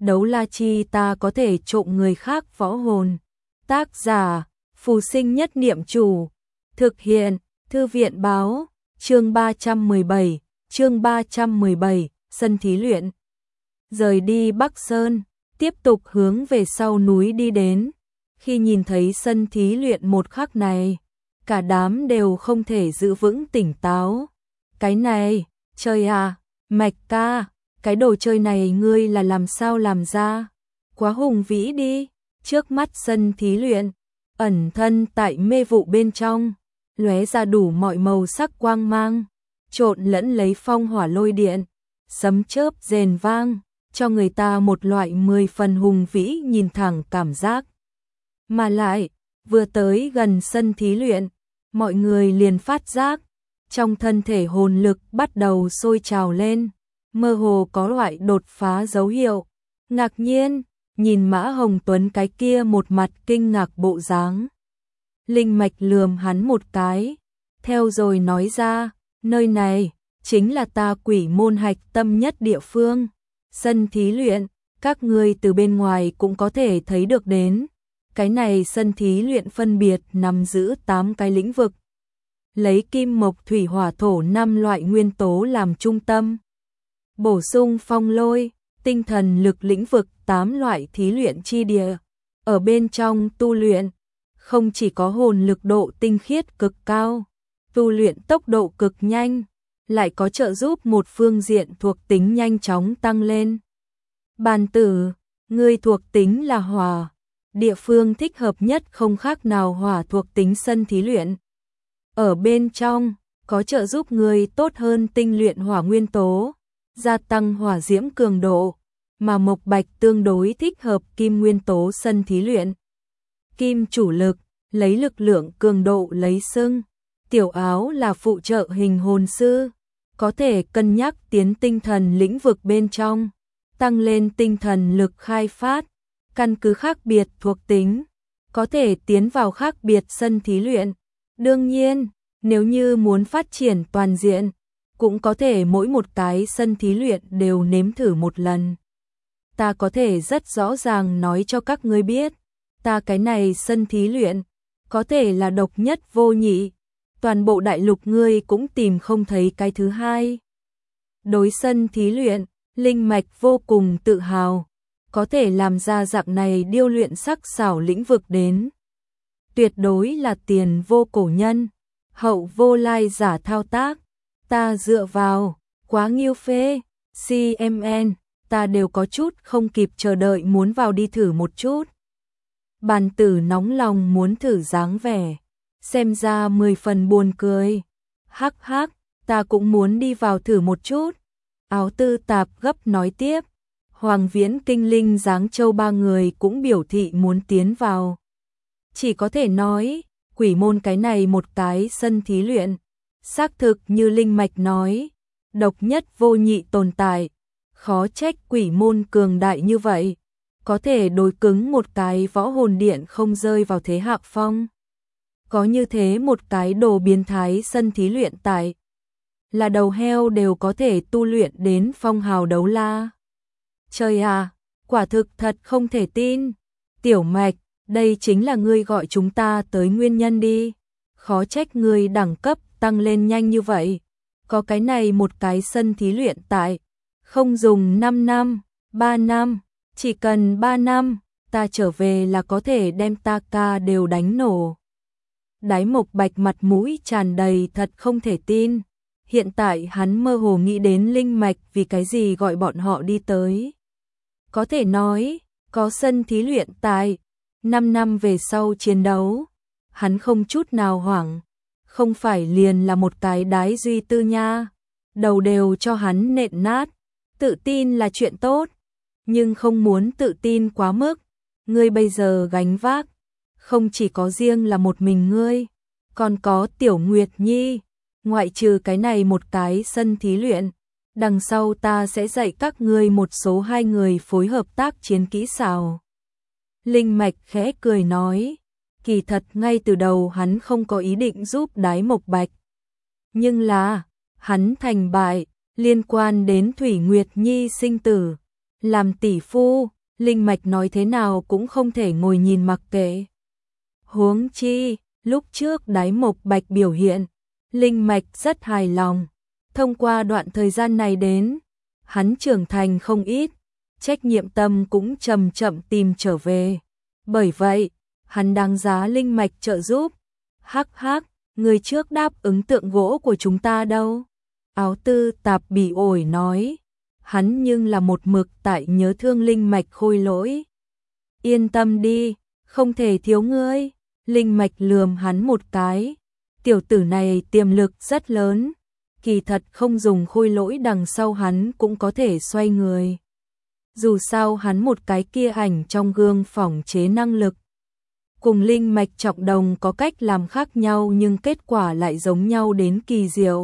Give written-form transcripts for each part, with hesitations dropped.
đấu la chi ta có thể trộm người khác võ hồn. Tác giả, Phù Sinh Nhất Niệm Chủ. Thực hiện, Thư viện Báo, chương 317, sân thí luyện. Rời đi Bắc Sơn, tiếp tục hướng về sau núi đi đến. Khi nhìn thấy sân thí luyện một khắc này, cả đám đều không thể giữ vững tỉnh táo. Cái này, trời à, Mạch ca, cái đồ chơi này ngươi là làm sao làm ra? Quá hùng vĩ đi. Trước mắt sân thí luyện, ẩn thân tại mê vụ bên trong, lóe ra đủ mọi màu sắc quang mang, trộn lẫn lấy phong hỏa lôi điện, sấm chớp rền vang, cho người ta một loại 10 phần hùng vĩ nhìn thẳng cảm giác. Mà lại, vừa tới gần sân thí luyện, mọi người liền phát giác, trong thân thể hồn lực bắt đầu sôi trào lên, mơ hồ có loại đột phá dấu hiệu. Ngạc nhiên, nhìn Mã Hồng Tuấn cái kia một mặt kinh ngạc bộ dáng. Linh Mạch lườm hắn một cái, theo rồi nói ra, nơi này chính là ta Quỷ Môn hạch tâm nhất địa phương. Sân thí luyện, các ngươi từ bên ngoài cũng có thể thấy được đến. Cái này sân thí luyện phân biệt nắm giữ 8 cái lĩnh vực. Lấy kim mộc thủy hỏa thổ 5 loại nguyên tố làm trung tâm. Bổ sung phong lôi, tinh thần lực lĩnh vực 8 loại thí luyện chi địa. Ở bên trong tu luyện, không chỉ có hồn lực độ tinh khiết cực cao, tu luyện tốc độ cực nhanh, lại có trợ giúp một phương diện thuộc tính nhanh chóng tăng lên. Bàn tử, ngươi thuộc tính là hỏa, địa phương thích hợp nhất không khác nào hỏa thuộc tính sân thí luyện. Ở bên trong, có trợ giúp ngươi tốt hơn tinh luyện hỏa nguyên tố, gia tăng hỏa diễm cường độ, mà mộc bạch tương đối thích hợp kim nguyên tố sân thí luyện. Kim chủ lực, lấy lực lượng cường độ lấy xưng. Tiểu áo là phụ trợ hình hồn sư, có thể cân nhắc tiến tinh thần lĩnh vực bên trong, tăng lên tinh thần lực khai phát, căn cứ khác biệt thuộc tính, có thể tiến vào khác biệt sân thí luyện. Đương nhiên, nếu như muốn phát triển toàn diện, cũng có thể mỗi một cái sân thí luyện đều nếm thử một lần. Ta có thể rất rõ ràng nói cho các ngươi biết, ta cái này sân thí luyện, có thể là độc nhất vô nhị, toàn bộ đại lục ngươi cũng tìm không thấy cái thứ hai. Đối sân thí luyện, Linh Mạch vô cùng tự hào, có thể làm ra dạng này điêu luyện sắc xảo lĩnh vực đến. Tuyệt đối là tiền vô cổ nhân, hậu vô lai giả thao tác, ta dựa vào, quá nghiêu phê, CMN, ta đều có chút không kịp chờ đợi muốn vào đi thử một chút. Bàn tử nóng lòng muốn thử dáng vẻ, xem ra 10 phần buồn cười. Hắc hắc, ta cũng muốn đi vào thử một chút. Áo tư tạp gấp nói tiếp. Hoàng Viễn Kinh Linh Giáng Châu ba người cũng biểu thị muốn tiến vào. Chỉ có thể nói, Quỷ Môn cái này một cái sân thí luyện, xác thực như Linh Mạch nói, độc nhất vô nhị tồn tại, khó trách Quỷ Môn cường đại như vậy, có thể đối cứng một cái võ hồn điện không rơi vào thế hạ phong. Có như thế một cái đồ biến thái sân thí luyện tại, là đầu heo đều có thể tu luyện đến phong hào đấu la. Trời à, quả thực thật không thể tin. Tiểu Mạch, đây chính là ngươi gọi chúng ta tới nguyên nhân đi. Khó trách ngươi đẳng cấp tăng lên nhanh như vậy. Có cái này một cái sân thí luyện tại, không dùng 5 năm, 3 năm, chỉ cần 3 năm, ta trở về là có thể đem ta ca đều đánh nổ. Đái Mộc Bạch mặt mũi tràn đầy thật không thể tin. Hiện tại hắn mơ hồ nghĩ đến Linh Mạch vì cái gì gọi bọn họ đi tới. Có thể nói, có sân thí luyện tại, 5 năm về sau chiến đấu, hắn không chút nào hoảng, không phải liền là một cái đái duy tư nha, đầu đều cho hắn nện nát, tự tin là chuyện tốt, nhưng không muốn tự tin quá mức, ngươi bây giờ gánh vác, không chỉ có riêng là một mình ngươi, còn có Tiểu Nguyệt Nhi, ngoại trừ cái này một cái sân thí luyện. Đằng sau ta sẽ dạy các ngươi một số 2 người phối hợp tác chiến kỹ xảo. Linh Mạch khẽ cười nói, kỳ thật ngay từ đầu hắn không có ý định giúp Đái Mộc Bạch. Nhưng là, hắn thành bại, liên quan đến Thủy Nguyệt Nhi sinh tử, Làm tỷ phu, linh mạch nói thế nào cũng không thể ngồi nhìn mặc kệ. Huống chi, lúc trước Đái Mộc Bạch biểu hiện, linh mạch rất hài lòng. Thông qua đoạn thời gian này đến, hắn trưởng thành không ít, trách nhiệm tâm cũng chậm chậm tìm trở về. Bởi vậy, hắn đáng giá linh mạch trợ giúp. Hắc hắc, người trước đáp ứng tượng gỗ của chúng ta đâu? Áo Tư Tạp bị ổi nói, hắn nhưng là một mực tại nhớ thương linh mạch Khôi Lỗi. Yên tâm đi, không thể thiếu ngươi. Linh mạch lườm hắn một cái, tiểu tử này tiềm lực rất lớn, kỳ thật không dùng Khôi Lỗi đằng sau hắn cũng có thể xoay người. Dù sao hắn một cái kia ảnh trong gương phỏng chế năng lực. Cùng linh mạch trọng đồng có cách làm khác nhau nhưng kết quả lại giống nhau đến kỳ diệu.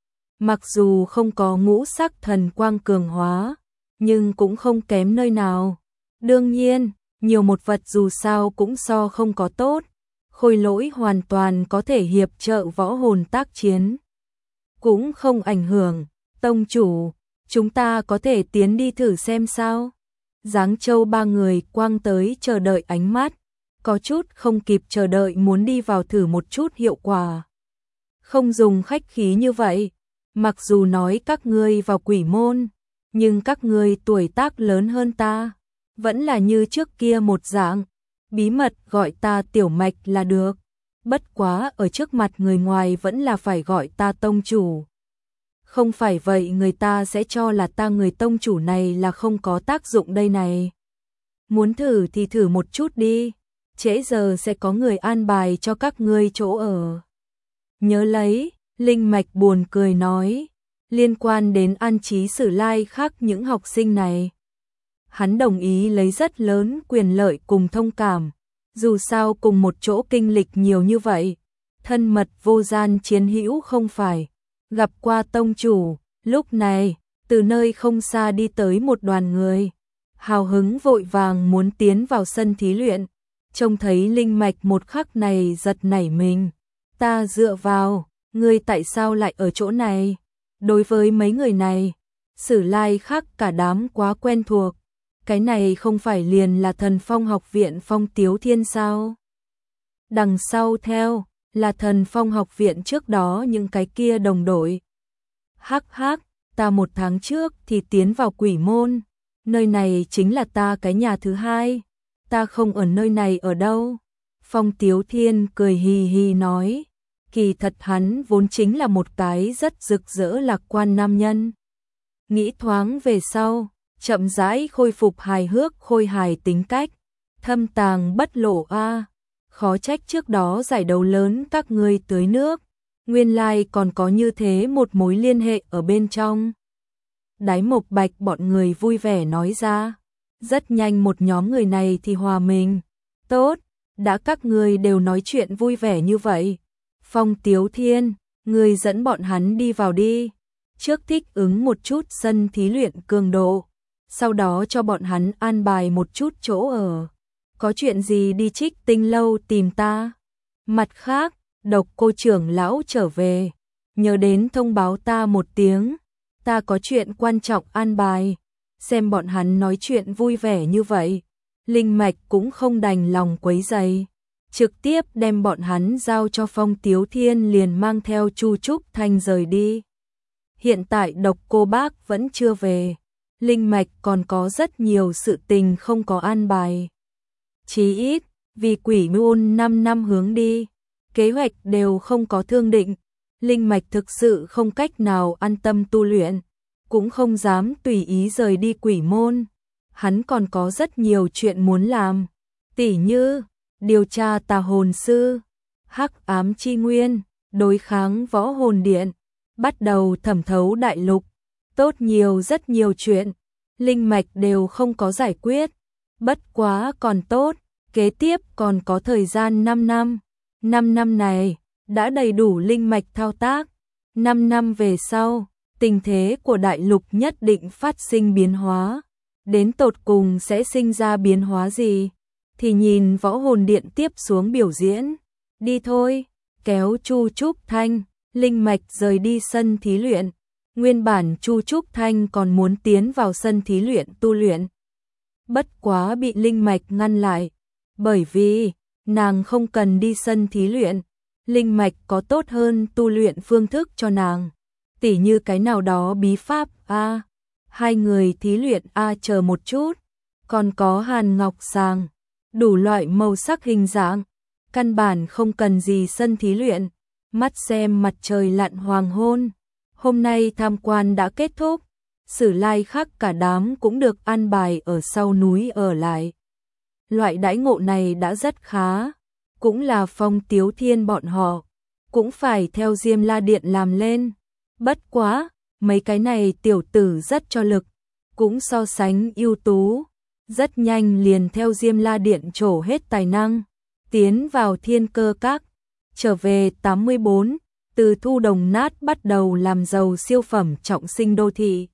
Mặc dù không có ngũ sắc thần quang cường hóa, nhưng cũng không kém nơi nào. Đương nhiên, nhiều một vật dù sao cũng so không có tốt. Khôi Lỗi hoàn toàn có thể hiệp trợ võ hồn tác chiến. Cũng không ảnh hưởng, tông chủ, chúng ta có thể tiến đi thử xem sao. Giáng Châu ba người quang tới chờ đợi ánh mắt, có chút không kịp chờ đợi muốn đi vào thử một chút hiệu quả. Không dùng khách khí như vậy, mặc dù nói các ngươi vào quỷ môn, nhưng các ngươi tuổi tác lớn hơn ta, vẫn là như trước kia một dạng, bí mật gọi ta tiểu mạch là được, bất quá ở trước mặt người ngoài vẫn là phải gọi ta tông chủ. Không phải vậy người ta sẽ cho là ta người tông chủ này là không có tác dụng đây này. Muốn thử thì thử một chút đi, trễ giờ sẽ có người an bài cho các ngươi chỗ ở. Nhớ lấy, linh mạch buồn cười nói, liên quan đến an trí sử lai khác những học sinh này. Hắn đồng ý lấy rất lớn quyền lợi cùng thông cảm, dù sao cùng một chỗ kinh lịch nhiều như vậy, thân mật vô gian chiến hữu không phải. Gặp qua tông chủ, lúc này, từ nơi không xa đi tới một đoàn người, hào hứng vội vàng muốn tiến vào sân thí luyện, trông thấy linh mạch một khắc này giật nảy mình. Ta dựa vào, ngươi tại sao lại ở chỗ này? Đối với mấy người này, sử lai khác cả đám quá quen thuộc, cái này không phải liền là Thần Phong học viện Phong Tiếu Thiên sao? Đằng sau theo là Thần Phong học viện trước đó những cái kia đồng đội. Hắc hắc, ta một tháng trước thì tiến vào quỷ môn, nơi này chính là ta cái nhà thứ hai, ta không ở nơi này ở đâu. Phong Tiếu Thiên cười hì hì nói, kỳ thật hắn vốn chính là một cái rất rực rỡ lạc quan nam nhân. Nghĩ thoáng về sau, chậm rãi khôi phục hài hước khôi hài tính cách, thâm tàng bất lộ a. Khó trách trước đó giải đấu lớn các ngươi tưới nước, nguyên lai còn có như thế một mối liên hệ ở bên trong. Đái Mộc Bạch bọn người vui vẻ nói ra, rất nhanh một nhóm người này thì hòa mình. Tốt, đã các ngươi đều nói chuyện vui vẻ như vậy. Phong Tiếu Thiên, ngươi dẫn bọn hắn đi vào đi. Trước thích ứng một chút sân thí luyện cường độ, sau đó cho bọn hắn an bài một chút chỗ ở. Có chuyện gì đi Trích Tinh lâu tìm ta. Mặt khác, Độc Cô trưởng lão trở về, nhớ đến thông báo ta một tiếng, ta có chuyện quan trọng an bài. Xem bọn hắn nói chuyện vui vẻ như vậy, linh mạch cũng không đành lòng quấy rầy, trực tiếp đem bọn hắn giao cho Phong Tiếu Thiên liền mang theo Chu Trúc Thanh rời đi. Hiện tại Độc Cô bác vẫn chưa về, linh mạch còn có rất nhiều sự tình không có an bài. Chí ít, vì quỷ môn 5 năm hướng đi, kế hoạch đều không có thương định, linh mạch thực sự không cách nào an tâm tu luyện, cũng không dám tùy ý rời đi quỷ môn. Hắn còn có rất nhiều chuyện muốn làm, tỉ như điều tra tà hồn sư, hắc ám chi nguyên, đối kháng võ hồn điện, bắt đầu thẩm thấu đại lục, tốt nhiều rất nhiều chuyện, linh mạch đều không có giải quyết. Bất quá còn tốt, kế tiếp còn có thời gian 5 năm. 5 năm này, đã đầy đủ linh mạch thao tác. 5 năm về sau, tình thế của đại lục nhất định phát sinh biến hóa. Đến tột cùng sẽ sinh ra biến hóa gì? Thì nhìn võ hồn điện tiếp xuống biểu diễn. Đi thôi, kéo Chu Trúc Thanh, linh mạch rời đi sân thí luyện. Nguyên bản Chu Trúc Thanh còn muốn tiến vào sân thí luyện tu luyện. Bất quá bị Linh Mạch ngăn lại, bởi vì nàng không cần đi sân thí luyện. Linh Mạch có tốt hơn tu luyện phương thức cho nàng. Tỉ như cái nào đó bí pháp a, hai người thí luyện a chờ một chút, còn có hàn ngọc sàng, đủ loại màu sắc hình dạng, căn bản không cần gì sân thí luyện. Mắt xem mặt trời lặn hoàng hôn, hôm nay tham quan đã kết thúc, Sử Lai khác cả đám cũng được an bài ở sau núi ở lại. Loại đãi ngộ này đã rất khá, cũng là Phong Tiếu Thiên bọn họ, cũng phải theo Diêm La Điện làm lên. Bất quá, mấy cái này tiểu tử rất cho lực, cũng so sánh ưu tú, rất nhanh liền theo Diêm La Điện trổ hết tài năng, tiến vào Thiên Cơ Các, trở về 84, từ thu đồng nát bắt đầu làm giàu siêu phẩm trọng sinh đô thị.